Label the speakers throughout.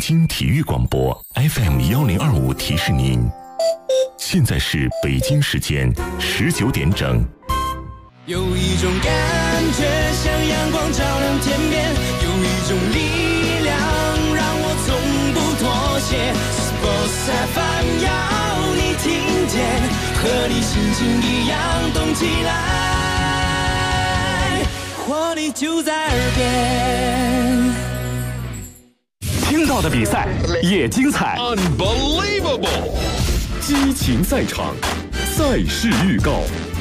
Speaker 1: 京体育广播 FM1025提示您，现在是北京时间19点整。
Speaker 2: 有一种感觉像阳光照亮天边，有一种力量让我从不妥协。Sports FM 要你听见，和你心情一样动起来，活力就在耳边。
Speaker 3: 听到的比赛也精彩
Speaker 4: ，Unbelievable！
Speaker 3: 激情赛场，赛事预告。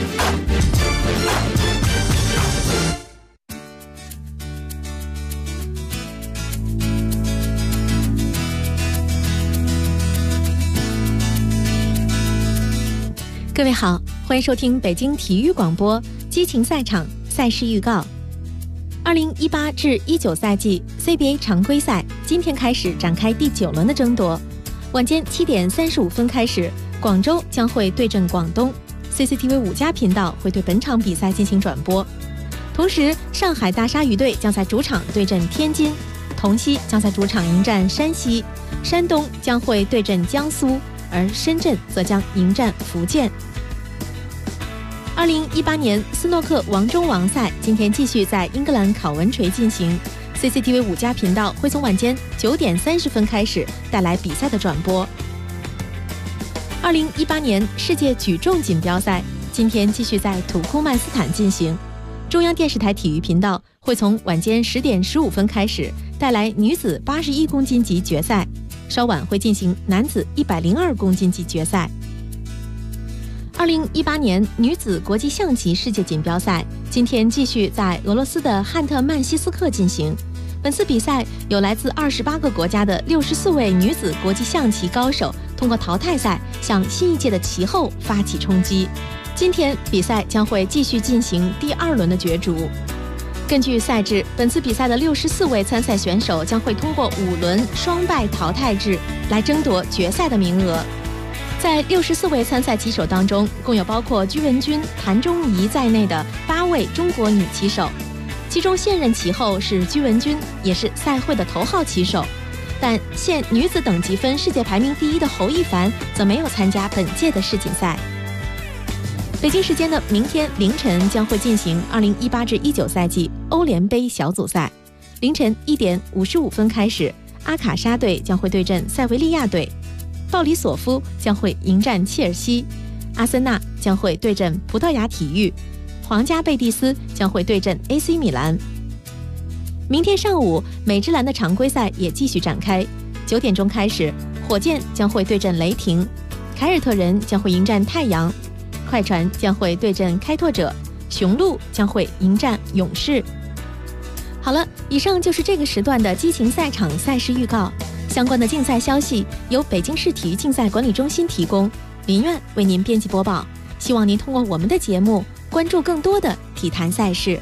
Speaker 5: 各位好，欢迎收听北京体育广播激情赛场赛事预告。2018至19赛季 CBA 常规赛今天开始展开第9轮的争夺。晚间7点35分开始，广州将会对阵广东， CCTV 5家频道会对本场比赛进行转播。同时，上海大鲨鱼队将在主场对阵天津，同曦将在主场迎战山西，山东将会对阵江苏，而深圳则将迎战福建。2018年斯诺克王中王赛今天继续在英格兰考文垂进行， CCTV 5家频道会从晚间9点30分开始带来比赛的转播。2018年世界举重锦标赛今天继续在土库曼斯坦进行，中央电视台体育频道会从晚间10点15分开始带来女子81公斤级决赛，稍晚会进行男子102公斤级决赛。2018年女子国际象棋世界锦标赛今天继续在俄罗斯的汉特曼西斯克进行。本次比赛有来自28个国家的64位女子国际象棋高手通过淘汰赛向新一届的棋后发起冲击。今天比赛将会继续进行第2轮的角逐。根据赛制，本次比赛的64位参赛选手将会通过5轮双败淘汰制来争夺决赛的名额。在64位参赛棋手当中，共有包括居文君、谭忠仪在内的8位中国女棋手，其中现任棋后是居文君，也是赛会的头号棋手。但现女子等级分世界排名第1的侯亦凡则没有参加本届的世锦赛。北京时间的明天凌晨将会进行2018至19赛季欧联杯小组赛，凌晨1点55分开始，阿卡莎队将会对阵塞维利亚队，鲍里索夫将会迎战切尔西，阿森纳将会对阵葡萄牙体育，皇家贝蒂斯将会对阵 AC 米兰。明天上午美职篮的常规赛也继续展开，9点钟开始，火箭将会对阵雷霆，凯尔特人将会迎战太阳，快船将会对阵开拓者，雄鹿将会迎战勇士。好了，以上就是这个时段的激情赛场赛事预告。相关的竞赛消息由北京市体育竞赛管理中心提供，林苑为您编辑播报。希望您通过我们的节目关注更多的体坛赛事。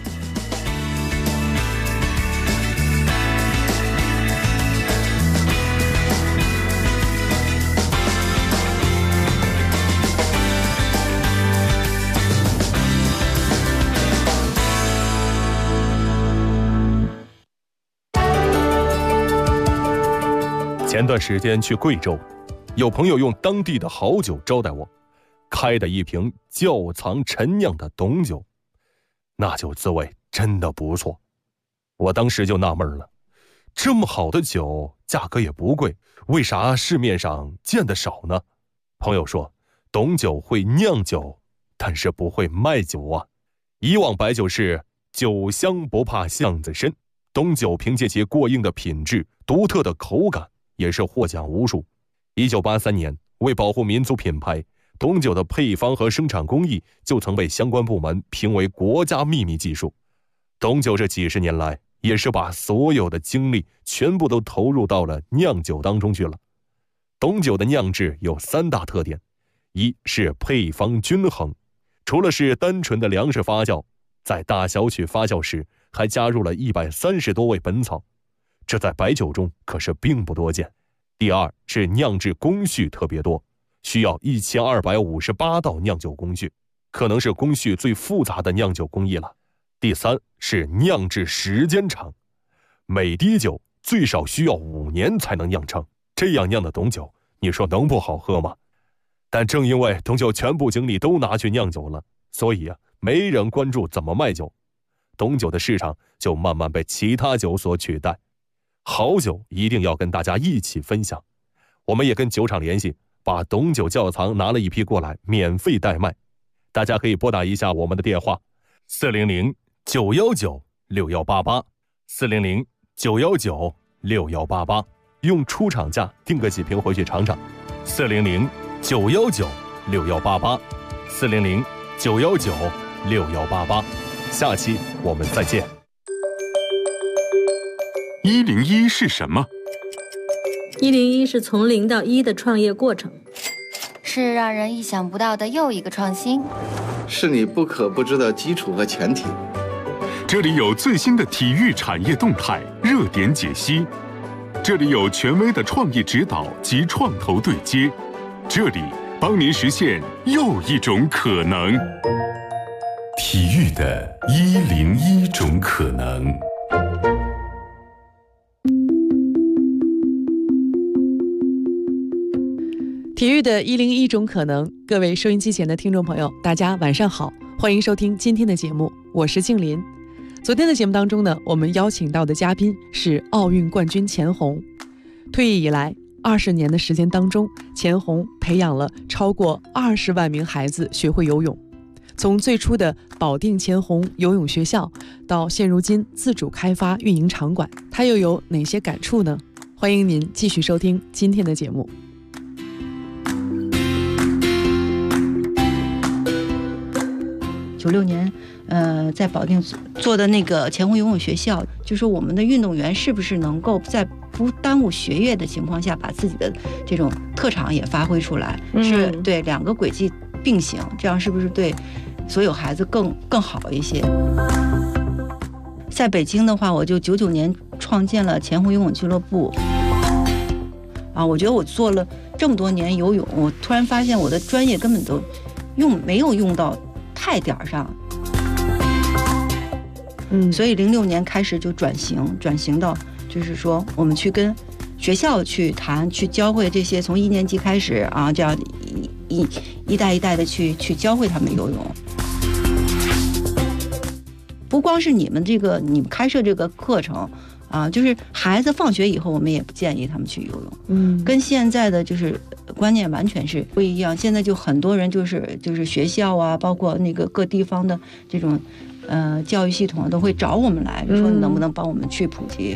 Speaker 4: 前段时间去贵州，有朋友用当地的好酒招待我，开的一瓶窖藏陈酿的董酒，那酒滋味真的不错。我当时就纳闷了，这么好的酒价格也不贵，为啥市面上见得少呢？朋友说，董酒会酿酒，但是不会卖酒啊。以往白酒是酒香不怕巷子深，董酒凭借其过硬的品质、独特的口感，也是获奖无数。1983年，为保护民族品牌，董酒的配方和生产工艺就曾被相关部门评为国家秘密技术。董酒这几十年来，也是把所有的精力全部都投入到了酿酒当中去了。董酒的酿制有3大特点，一是配方均衡，除了是单纯的粮食发酵，在大小曲发酵时还加入了130多味本草，这在白酒中可是并不多见。第二是酿制工序特别多，需要1258道酿酒工序，可能是工序最复杂的酿酒工艺了。第三是酿制时间长，每滴酒最少需要5年才能酿成。这样酿的董酒，你说能不好喝吗？但正因为董酒全部精力都拿去酿酒了，所以没人关注怎么卖酒，董酒的市场就慢慢被其他酒所取代。好酒一定要跟大家一起分享，我们也跟酒厂联系，把董酒窖藏拿了一批过来，免费代卖。大家可以拨打一下我们的电话400-919-6188 400-919-6188，用出厂价订个几瓶回去尝尝。400-919-6188 400-919-6188。下期我们再见。
Speaker 3: 101是什么
Speaker 6: ？101是从0到1的创业过程，
Speaker 7: 是让人意想不到的又一个创新，
Speaker 8: 是你不可不知的基础和前提。
Speaker 3: 这里有最新的体育产业动态、热点解析，这里有权威的创意指导及创投对接，这里帮您实现又一种可能。
Speaker 1: 体育的101种可能。
Speaker 9: 体育的101种可能，各位收音机前的听众朋友，大家晚上好，欢迎收听今天的节目，我是静林。昨天的节目当中呢，我们邀请到的嘉宾是奥运冠军钱红。退役以来20年的时间当中，钱红培养了超过20万名孩子学会游泳。从最初的保定钱红游泳学校，到现如今自主开发运营场馆，他又有哪些感触呢？欢迎您继续收听今天的节目。
Speaker 10: 96年，在保定做的那个钱红游泳学校，就说我们的运动员是不是能够在不耽误学业的情况下，把自己的这种特长也发挥出来，是对2个轨迹并行，这样是不是对所有孩子更好一些？在北京的话，我就99年创建了钱红游泳俱乐部。我觉得我做了这么多年游泳，我突然发现我的专业根本都没有用到太点儿上，所以06年开始就转型到，就是说我们去跟学校去谈，去教会这些从1年级开始这样一代一代的去教会他们游泳。不光是你们开设这个课程就是孩子放学以后，我们也不建议他们去游泳。跟现在的就是观念完全是不一样。现在就很多人就是学校包括那个各地方的这种教育系统都会找我们来说，能不能帮我们去普及。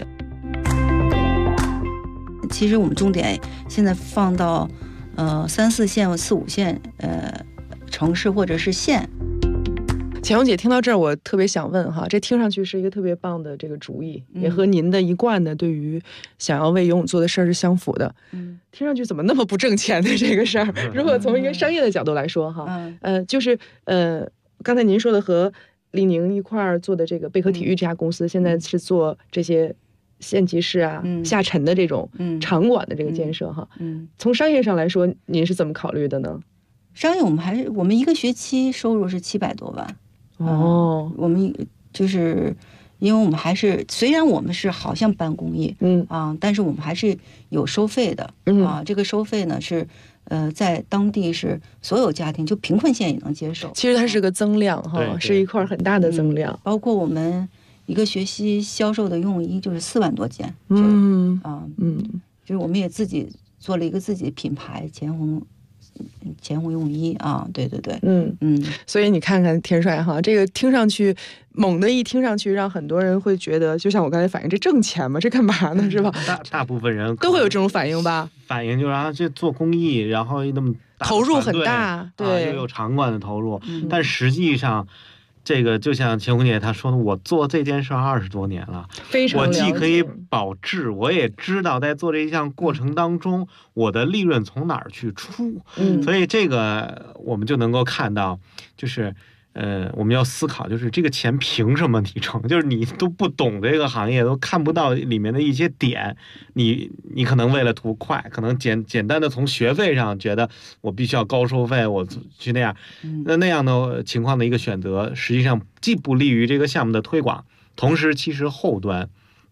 Speaker 10: 其实我们重点现在放到3、4线、4、5线城市或者是县。
Speaker 9: 钱红姐，听到这儿我特别想问这听上去是一个特别棒的这个主意，也和您的一贯的对于想要为游泳做的事儿是相符的。听上去怎么那么不挣钱的这个事儿？如果从一个商业的角度来说就是刚才您说的和李宁一块儿做的这个贝壳体育这家公司，现在是做这些县级市下沉的这种场馆的这个建设从商业上来说，您是怎么考虑的呢？
Speaker 10: 商业我们一个学期收入是700多万。我们就是因为我们还是虽然我们是好像办公益但是我们还是有收费的这个收费呢是在当地是所有家庭就贫困县也能接受。
Speaker 9: 其实它是个增量是一块很大的增量。
Speaker 10: 包括我们一个学期销售的游泳衣就是4万多件。就是我们也自己做了一个自己的品牌钱红游泳衣对对对。
Speaker 9: 所以你看看田帅这个听上去猛的一听上去让很多人会觉得，就像我刚才反映，这挣钱吗？这干嘛呢？是吧？
Speaker 11: 大部分人
Speaker 9: 都会有这种反应吧？
Speaker 11: 反应就是这做公益，然后那么大
Speaker 9: 投入很大，对，
Speaker 11: 又有场馆的投入，但实际上。这个就像钱红姐她说的，我做这件事20多年了，我既可以保质，我也知道在做这一项过程当中，我的利润从哪儿去出。所以这个我们就能够看到，就是我们要思考，就是这个钱凭什么你挣？就是你都不懂这个行业，都看不到里面的一些点，你可能为了图快，可能简单的从学费上觉得我必须要高收费，我去那样，那样的情况的一个选择，实际上既不利于这个项目的推广，同时其实后端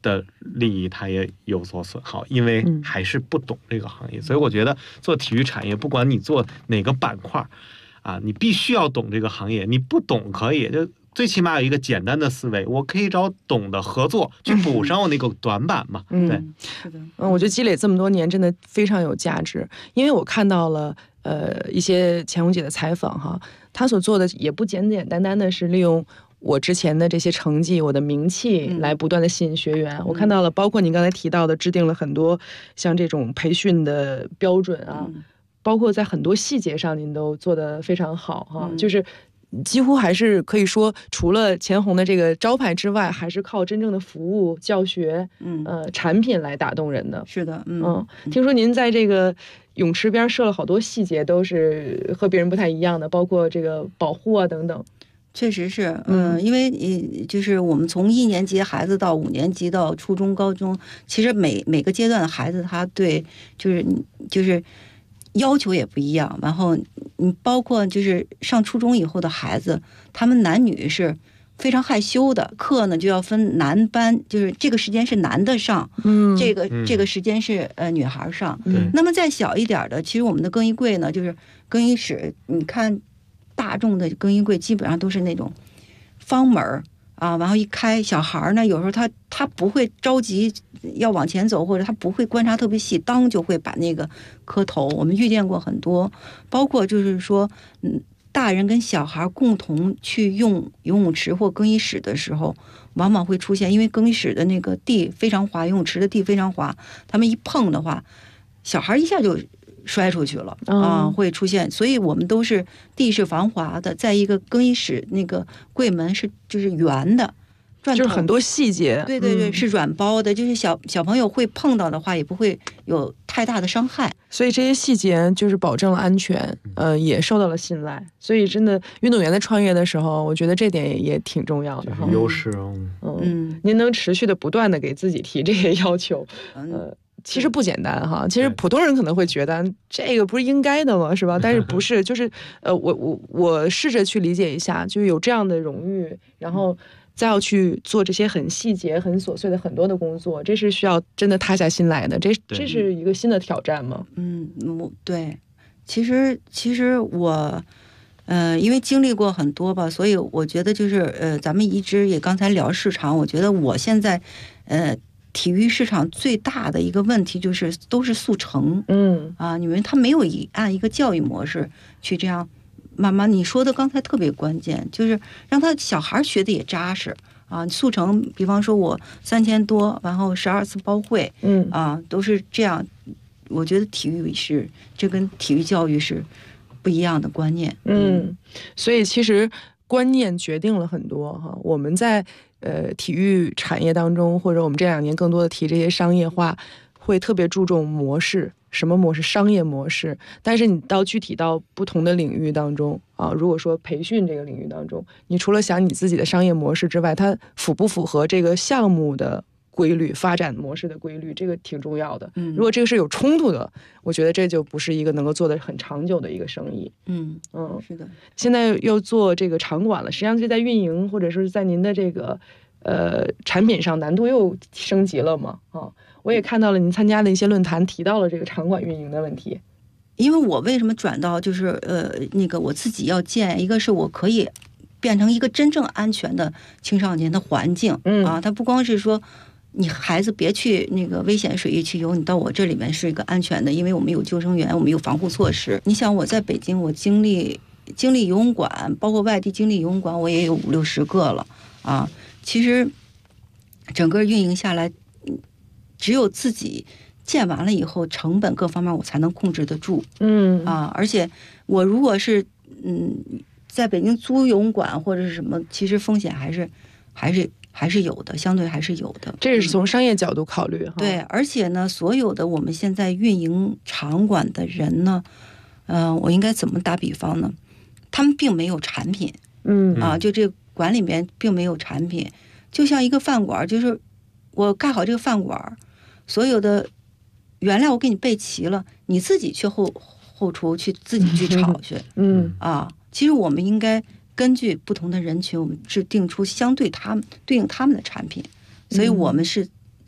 Speaker 11: 的利益它也有所损耗，因为还是不懂这个行业。所以我觉得做体育产业，不管你做哪个板块啊，你必须要懂这个行业。你不懂可以，就最起码有一个简单的思维，我可以找懂的合作去补上我那个短板嘛。对，
Speaker 9: 是的，我觉得积累这么多年真的非常有价值，因为我看到了一些钱红姐的采访哈，她所做的也不简简单单的是利用我之前的这些成绩，我的名气来不断的吸引学员。我看到了，包括您刚才提到的，制定了很多像这种培训的标准啊，包括在很多细节上您都做得非常好哈，就是几乎还是可以说，除了钱红的这个招牌之外，还是靠真正的服务、教学、产品来打动人的。
Speaker 10: 是的，
Speaker 9: 听说您在这个泳池边设了好多细节，都是和别人不太一样的，包括这个保护啊等等。
Speaker 10: 确实是，因为就是我们从1年级孩子到5年级到初中、高中，其实每个阶段的孩子，他对就是要求也不一样。然后你包括就是上初中以后的孩子，他们男女是非常害羞的，课呢就要分男班，就是这个时间是男的上，这个时间是女孩上。那么再小一点的，其实我们的更衣柜呢，就是更衣室，你看大众的更衣柜基本上都是那种方门啊，然后一开，小孩呢有时候他不会着急要往前走，或者他不会观察特别细，当就会把那个磕头。我们遇见过很多，包括就是说大人跟小孩共同去用游泳池或更衣室的时候，往往会出现，因为更衣室的那个地非常滑，游泳池的地非常滑，他们一碰的话，小孩一下就摔出去了会出现。所以我们都是地是防滑的，在一个更衣室那个柜门就是圆的，
Speaker 9: 就是很多细节，
Speaker 10: 对，是软包的，就是小朋友会碰到的话，也不会有太大的伤害。
Speaker 9: 所以这些细节就是保证了安全，也受到了信赖。所以真的，运动员在创业的时候，我觉得这点也挺重要的哈。
Speaker 11: 优势
Speaker 9: 您能持续的不断的给自己提这些要求，其实不简单哈。其实普通人可能会觉得这个不是应该的吗？是吧？但是不是，就是我试着去理解一下，就有这样的荣誉，然后再要去做这些很细节、很琐碎的很多的工作，这是需要真的踏下心来的。这是一个新的挑战吗？
Speaker 10: 对，其实我因为经历过很多吧，所以我觉得就是咱们一直也刚才聊市场，我觉得我现在体育市场最大的一个问题就是都是速成，你们他没有按一个教育模式去这样慢慢。你说的刚才特别关键，就是让他小孩学的也扎实啊。速成，比方说我3000多，然后12次包会，都是这样。我觉得体育这跟体育教育是不一样的观念。
Speaker 9: 所以其实观念决定了很多哈。我们在体育产业当中，或者我们这2年更多的提这些商业化，会特别注重模式，什么模式？商业模式。但是你具体到不同的领域当中啊，如果说培训这个领域当中，你除了想你自己的商业模式之外，它符不符合这个项目的规律、发展模式的规律，这个挺重要的。如果这个是有冲突的，我觉得这就不是一个能够做得很长久的一个生意。
Speaker 10: 是的。
Speaker 9: 现在又做这个场馆了，实际上是在运营或者是在您的这个产品上难度又升级了嘛？我也看到了您参加的一些论坛提到了这个场馆运营的问题。
Speaker 10: 因为我为什么转到就是那个我自己要建，一个是我可以变成一个真正安全的青少年的环境它不光是说你孩子别去那个危险水域去游，你到我这里面是一个安全的，因为我们有救生员，我们有防护措施。你想我在北京，我经历游泳馆，包括外地经历游泳馆，我也有50-60个了其实整个运营下来，只有自己建完了以后，成本各方面我才能控制得住。而且我如果是在北京租游泳馆或者是什么，其实风险还是有的，相对还是有的。
Speaker 9: 这是从商业角度考虑
Speaker 10: 对，而且呢，所有的我们现在运营场馆的人呢，我应该怎么打比方呢？他们并没有产品，就这个馆里面并没有产品，就像一个饭馆，就是我盖好这个饭馆，所有的原料我给你备齐了，你自己去后厨去自己去炒去。其实我们应该根据不同的人群，我们制定出相对应他们的产品，所以我们是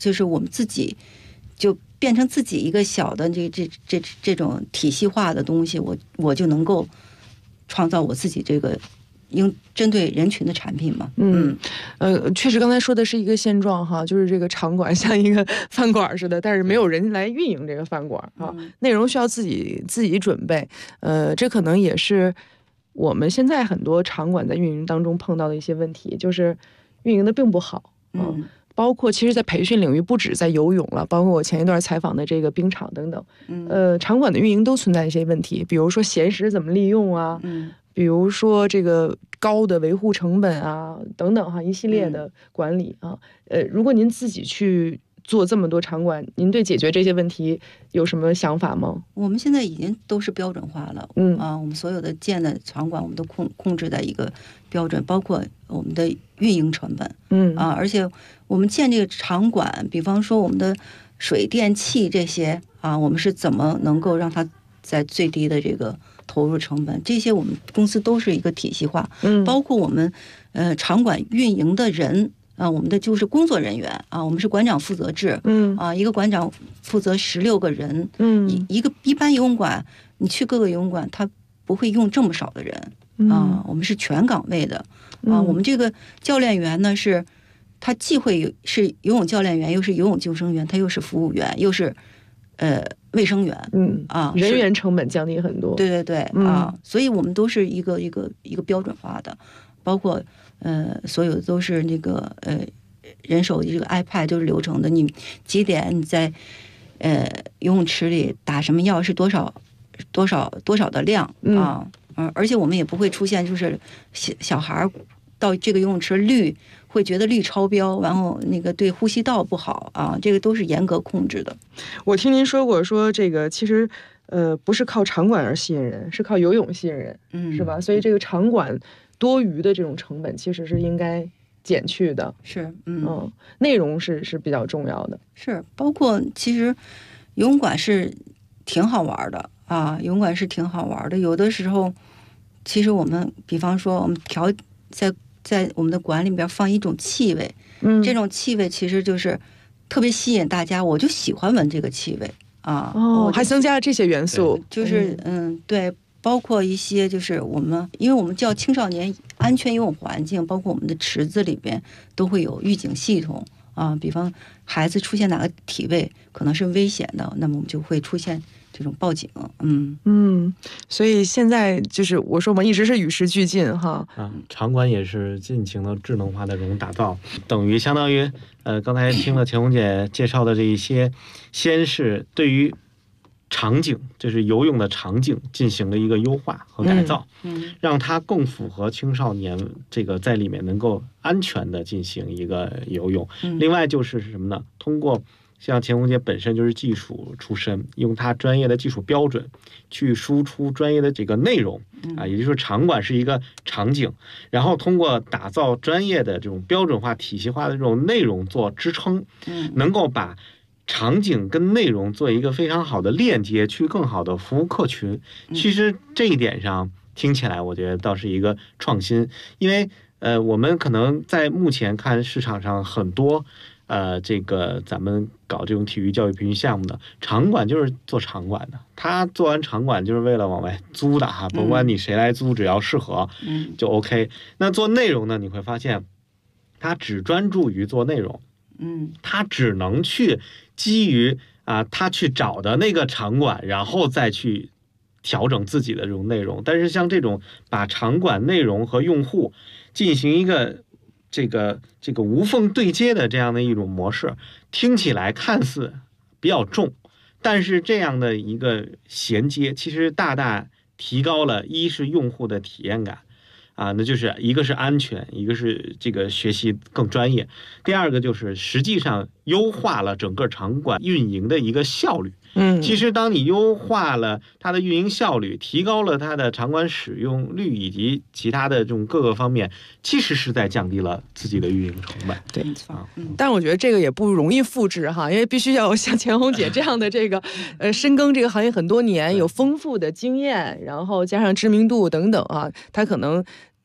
Speaker 10: 就是我们自己就变成自己一个小的这种体系化的东西，我就能够创造我自己这个针对人群的产品嘛。
Speaker 9: 确实刚才说的是一个现状哈，就是这个场馆像一个饭馆似的，但是没有人来运营这个饭馆啊，内容需要自己准备。这可能也是我们现在很多场馆在运营当中碰到的一些问题，就是运营的并不好。包括其实在培训领域，不止在游泳了，包括我前一段采访的这个冰场等等，场馆的运营都存在一些问题，比如说闲时怎么利用啊，比如说这个高的维护成本啊等等哈，一系列的管理啊。如果您自己去做这么多场馆，您对解决这些问题有什么想法吗？
Speaker 10: 我们现在已经都是标准化了，我们所有的建的场馆我们都控制在一个标准，包括我们的运营成本，而且我们建这个场馆，比方说我们的水电气这些啊，我们是怎么能够让它在最低的这个投入成本，这些我们公司都是一个体系化，包括我们场馆运营的人。我们的就是工作人员啊，我们是馆长负责制，一个馆长负责16个人，一般游泳馆，你去各个游泳馆，他不会用这么少的人啊，我们是全岗位的啊，我们这个教练员呢是，他既会是游泳教练员，又是游泳救生员，他又是服务员，又是卫生员，
Speaker 9: 人员成本降低很多，
Speaker 10: 对啊，所以我们都是一个标准化的，包括。所有都是那个人手这个 iPad 都是流程的，你几点你在游泳池里打什么药是多少的量啊，而且我们也不会出现就是小孩到这个游泳池会觉得氯超标，然后那个对呼吸道不好啊，这个都是严格控制的。
Speaker 9: 我听您说过说这个其实不是靠场馆而吸引人，是靠游泳吸引人，是吧？所以这个场馆多余的这种成本其实是应该减去的，
Speaker 10: 是，
Speaker 9: 内容是比较重要的，
Speaker 10: 是包括其实游泳馆是挺好玩的啊，游泳馆是挺好玩的，有的时候其实我们比方说我们在我们的馆里边放一种气味，这种气味其实就是特别吸引大家，我就喜欢闻这个气味啊，
Speaker 9: 还增加了这些元素，
Speaker 10: 就是对。包括一些就是因为我们叫青少年安全游泳环境，包括我们的池子里边都会有预警系统啊，比方孩子出现哪个体位可能是危险的，那么我们就会出现这种报警。
Speaker 9: 所以现在就是我说嘛，一直是与时俱进哈。
Speaker 11: 场馆也是尽情的智能化的这种打造，相当于刚才听了钱红姐介绍的这一些，先是对于场景，就是游泳的场景进行了一个优化和改造，让它更符合青少年这个在里面能够安全的进行一个游泳。另外就是什么呢？通过像钱红姐本身就是技术出身，用她专业的技术标准去输出专业的这个内容啊，也就是说场馆是一个场景，然后通过打造专业的这种标准化体系化的这种内容做支撑，能够把场景跟内容做一个非常好的链接，去更好的服务客群。其实这一点上听起来我觉得倒是一个创新，因为我们可能在目前看市场上很多这个咱们搞这种体育教育培训项目的场馆就是做场馆的，他做完场馆就是为了往外租的哈，甭管你谁来租，只要适合就 OK。那做内容呢，你会发现他只专注于做内容，他只能去基于他去找的那个场馆，然后再去调整自己的这种内容。但是像这种把场馆内容和用户进行一个这个无缝对接的这样的一种模式，听起来看似比较重，但是这样的一个衔接其实大大提高了一是用户的体验感那就是一个是安全，一个是这个学习更专业，第二个就是实际上优化了整个场馆运营的一个效率。其实当你优化了它的运营效率，提高了它的场馆使用率以及其他的这种各个方面，其实是在降低了自己的运营成本。
Speaker 9: 对，但我觉得这个也不容易复制哈，因为必须要有像钱红姐这样的这个深耕这个行业很多年，有丰富的经验，然后加上知名度等等他可能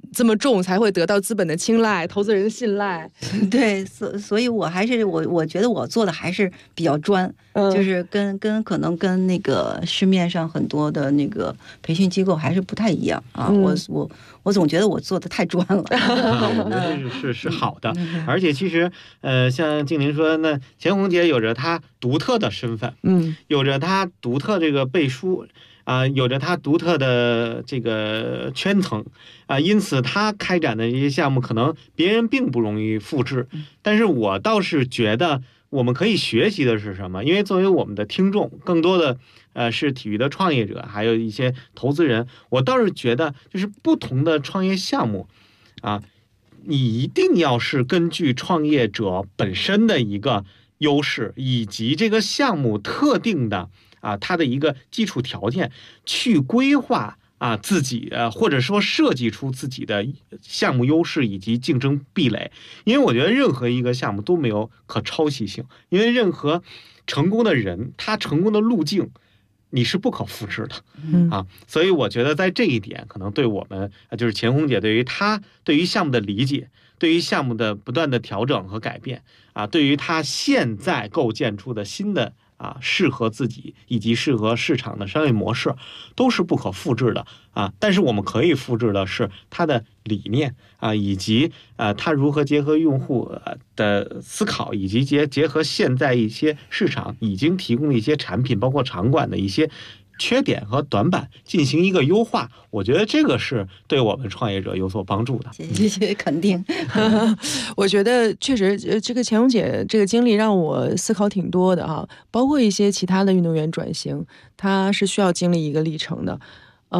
Speaker 9: 这么重，才会得到资本的青睐、投资人的信赖。
Speaker 10: 对，所以我还是我觉得我做的还是比较专，就是跟可能跟那个市面上很多的那个培训机构还是不太一样啊。我总觉得我做的太专了。
Speaker 11: 我觉得是好的，而且其实像静玲说，那钱红姐有着她独特的身份，有着她独特这个背书。有着他独特的这个圈层因此他开展的这些项目可能别人并不容易复制，但是我倒是觉得我们可以学习的是什么？因为作为我们的听众，更多的是体育的创业者，还有一些投资人，我倒是觉得就是不同的创业项目你一定要是根据创业者本身的一个优势以及这个项目特定的它的一个基础条件去规划自己或者说设计出自己的项目优势以及竞争壁垒。因为我觉得任何一个项目都没有可抄袭性，因为任何成功的人他成功的路径你是不可复制的所以我觉得在这一点可能对我们就是钱红姐对于项目的理解，对于项目的不断的调整和改变对于他现在构建出的新的适合自己以及适合市场的商业模式都是不可复制的但是我们可以复制的是它的理念以及它如何结合用户的思考，以及结合现在一些市场已经提供的一些产品，包括场馆的一些缺点和短板进行一个优化。我觉得这个是对我们创业者有所帮助的。
Speaker 10: 谢谢肯定。
Speaker 9: 我觉得确实这个钱红姐这个经历让我思考挺多的包括一些其他的运动员转型，他是需要经历一个历程的。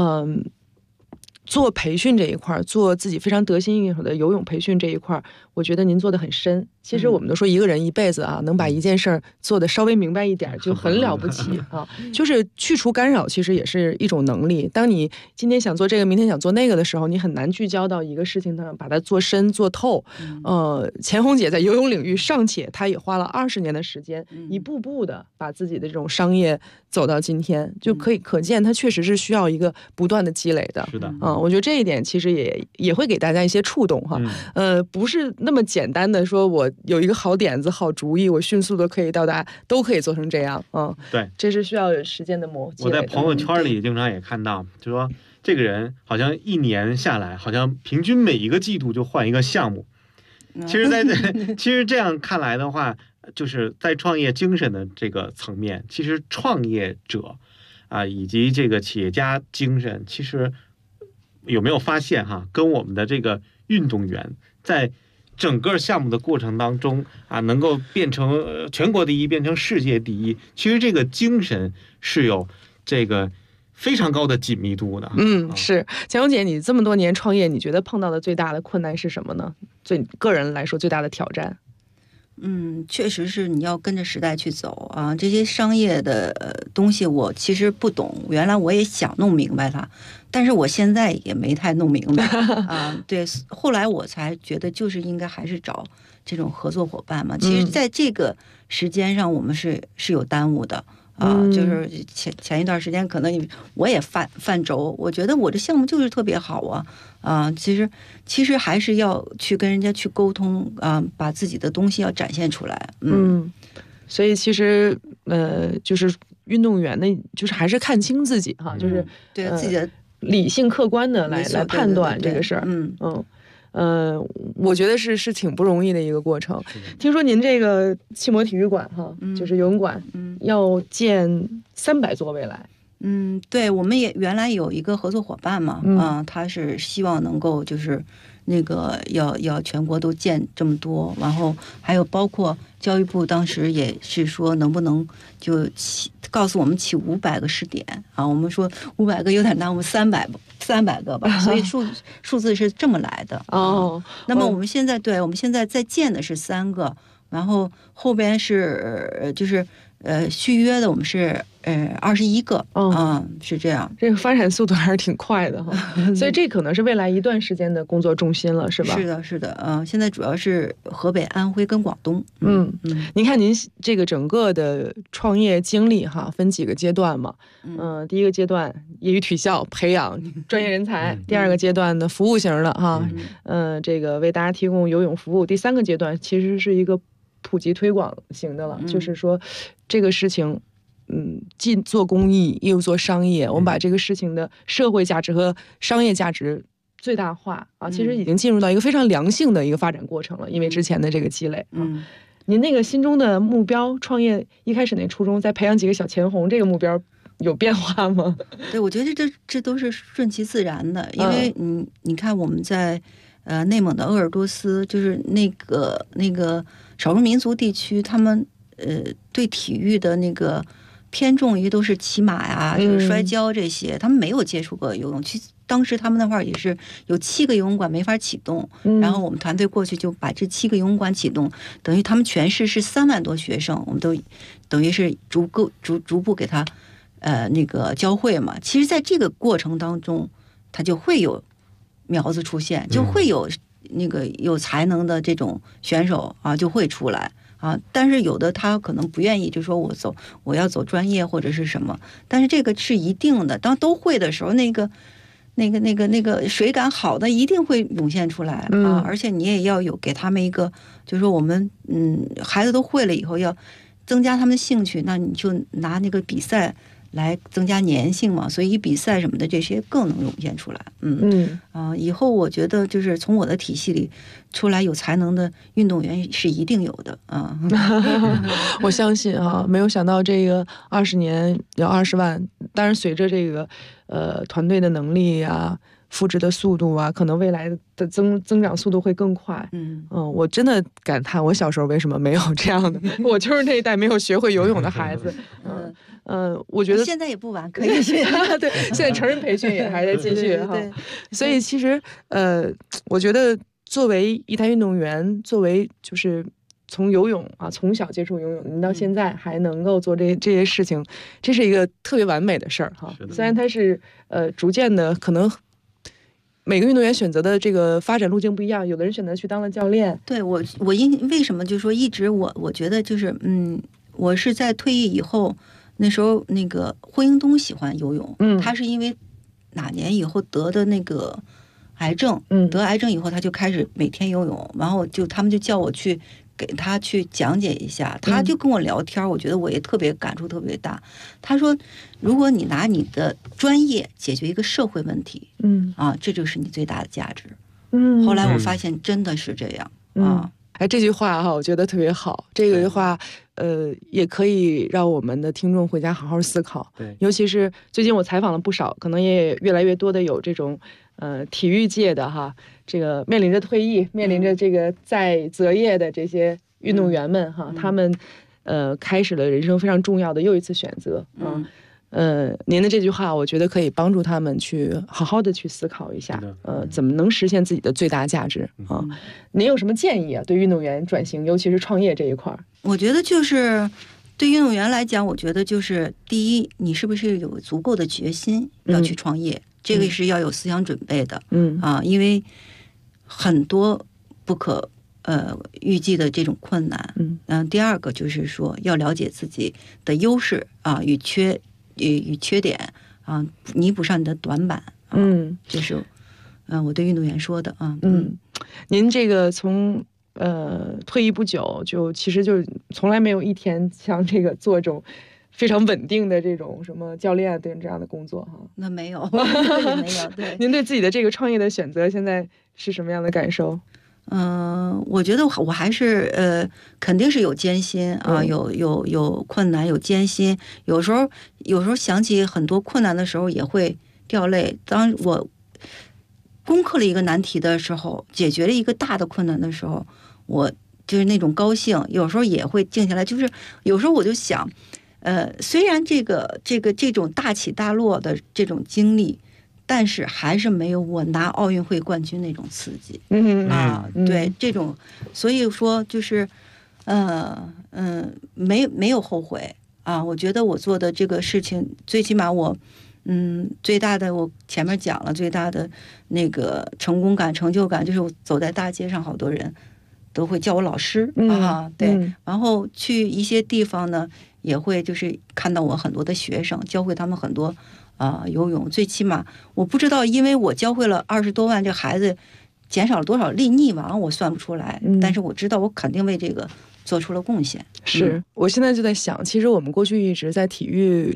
Speaker 9: 做培训这一块，做自己非常得心应手的游泳培训这一块，我觉得您做得很深。其实我们都说一个人一辈子能把一件事儿做得稍微明白一点就很了不起就是去除干扰其实也是一种能力。当你今天想做这个，明天想做那个的时候，你很难聚焦到一个事情上把它做深做透。钱红姐在游泳领域尚且她也花了20年的时间，一步步的把自己的这种商业走到今天，就可见她确实是需要一个不断的积累的。
Speaker 11: 是的，
Speaker 9: 我觉得这一点其实也会给大家一些触动不是那么简单的说我有一个好点子好主意，我迅速的可以到达都可以做成这样
Speaker 11: 对，
Speaker 9: 这是需要有时间的磨砺。
Speaker 11: 我在朋友圈里经常也看到，就说这个人好像1年下来，好像平均每一个季度就换一个项目。其实这样看来的话，就是在创业精神的这个层面，其实创业者以及这个企业家精神，其实有没有发现跟我们的这个运动员在整个项目的过程当中能够变成全国第一，变成世界第一，其实这个精神是有这个非常高的紧密度的。
Speaker 9: 是。钱红姐，你这么多年创业，你觉得碰到的最大的困难是什么呢？个人来说最大的挑战？
Speaker 10: 确实是你要跟着时代去走这些商业的东西我其实不懂，原来我也想弄明白它，但是我现在也没太弄明白对，后来我才觉得就是应该还是找这种合作伙伴嘛。其实在这个时间上我们是有耽误的就是前一段时间可能我也犯轴，我觉得我这项目就是特别好其实还是要去跟人家去沟通把自己的东西要展现出来。
Speaker 9: 所以其实就是运动员的就是还是看清自己就是
Speaker 10: 对自己的
Speaker 9: 理性客观的来判断这个事儿。我觉得是挺不容易的一个过程。听说您这个汽摩体育馆就是游泳馆要建300座未来。
Speaker 10: 对，我们也原来有一个合作伙伴嘛他是希望能够就是那个要全国都建这么多，然后还有包括教育部当时也是说能不能就告诉我们起500个试点我们说500个有点难，我们300个吧，所以数字是这么来的那么我们现在在建的是3个，然后后边是就是续约的我们是21个，是这样。
Speaker 9: 这个发展速度还是挺快的哈，所以这可能是未来一段时间的工作重心了，是吧？
Speaker 10: 是的，是的，现在主要是河北、安徽跟广东。
Speaker 9: 您看您这个整个的创业经历哈，分几个阶段嘛？第一个阶段业余体校培养专业人才，第二个阶段的服务型的哈，这个为大家提供游泳服务，第三个阶段其实是一个普及推广型的了，就是说这个事情。既做公益又做商业，我们把这个事情的社会价值和商业价值最大化啊，其实已经进入到一个非常良性的一个发展过程了，因为之前的这个积累。您那个心中的目标，创业一开始那初衷，再培养几个小钱红，这个目标有变化吗？
Speaker 10: 对，我觉得这都是顺其自然的，因为你看我们在内蒙的鄂尔多斯，就是那个少数民族地区，他们对体育的那个。偏重于都是骑马呀，就是摔跤这些，他们没有接触过游泳。当时他们那块儿也是有7个游泳馆没法启动，然后我们团队过去就把这7个游泳馆启动，等于他们全市是3万多学生，我们都等于是逐步给他那个教会嘛。其实，在这个过程当中，他就会有苗子出现，就会有那个有才能的这种选手啊就会出来。但是有的他可能不愿意，就说我要走专业或者是什么，但是这个是一定的。当都会的时候，那个水感好的一定会涌现出来啊！而且你也要有给他们一个，就是说我们孩子都会了以后要增加他们的兴趣，那你就拿那个比赛来增加粘性嘛，所以比赛什么的这些更能涌现出来。以后我觉得就是从我的体系里出来有才能的运动员是一定有的啊。
Speaker 9: 我相信啊，没有想到这个20年要20万，当然随着这个团队的能力啊。复制的速度啊，可能未来的增长速度会更快。我真的感叹，我小时候为什么没有这样的？我就是那一代没有学会游泳的孩子。我觉得
Speaker 10: 现在也不晚，可以去。
Speaker 9: 对，现在成人培训也还在继续哈。所以其实我觉得作为一台运动员，作为就是从游泳啊，从小接触游泳，您到现在还能够做这些事情，这是一个特别完美的事儿哈。虽然它是逐渐的可能。每个运动员选择的这个发展路径不一样，有的人选择去当了教练。
Speaker 10: 对我为什么就说一直我觉得就是我是在退役以后，那时候那个霍英东喜欢游泳，他是因为哪年以后得的那个癌症，得癌症以后他就开始每天游泳，然后他们就叫我去给他去讲解一下，他就跟我聊天，我觉得我也特别感触特别大。他说，如果你拿你的专业解决一个社会问题，这就是你最大的价值。后来我发现真的是这样啊。
Speaker 9: 这句话哈，我觉得特别好。这个话，也可以让我们的听众回家好好思考。对，尤其是最近我采访了不少，可能也越来越多的有这种体育界的哈，这个面临着退役、面临着这个在择业的这些运动员们哈，他们开始了人生非常重要的又一次选择。您的这句话，我觉得可以帮助他们去好好的去思考一下，怎么能实现自己的最大价值啊？您有什么建议啊？对运动员转型，尤其是创业这一块，
Speaker 10: 我觉得就是对运动员来讲，我觉得就是第一，你是不是有足够的决心要去创业？这个是要有思想准备的。因为很多不可预计的这种困难。第二个就是说要了解自己的优势啊与缺点啊，弥补上你的短板。就是我对运动员说的啊。
Speaker 9: 您这个从退役不久，其实就从来没有一天像这个做这种非常稳定的这种什么教练等这样的工作哈。
Speaker 10: 那没有，没有。对，
Speaker 9: 您对自己的这个创业的选择现在是什么样的感受？
Speaker 10: 我觉得我还是肯定是有艰辛啊，有困难，有艰辛。有时候想起很多困难的时候也会掉泪。当我攻克了一个难题的时候，解决了一个大的困难的时候，我就是那种高兴。有时候也会静下来，就是有时候我就想，虽然这种大起大落的这种经历。但是还是没有我拿奥运会冠军那种刺激。对这种，所以说就是，没有后悔我觉得我做的这个事情，最起码我最大的，我前面讲了，最大的那个成功感、成就感，就是我走在大街上，好多人都会叫我老师对。然后去一些地方呢，也会就是看到我很多的学生，教会他们很多游泳。最起码我不知道，因为我教会了20多万这孩子，减少了多少例溺亡，我算不出来。但是我知道，我肯定为这个做出了贡献。
Speaker 12: 是我现在就在想，其实我们过去一直在体育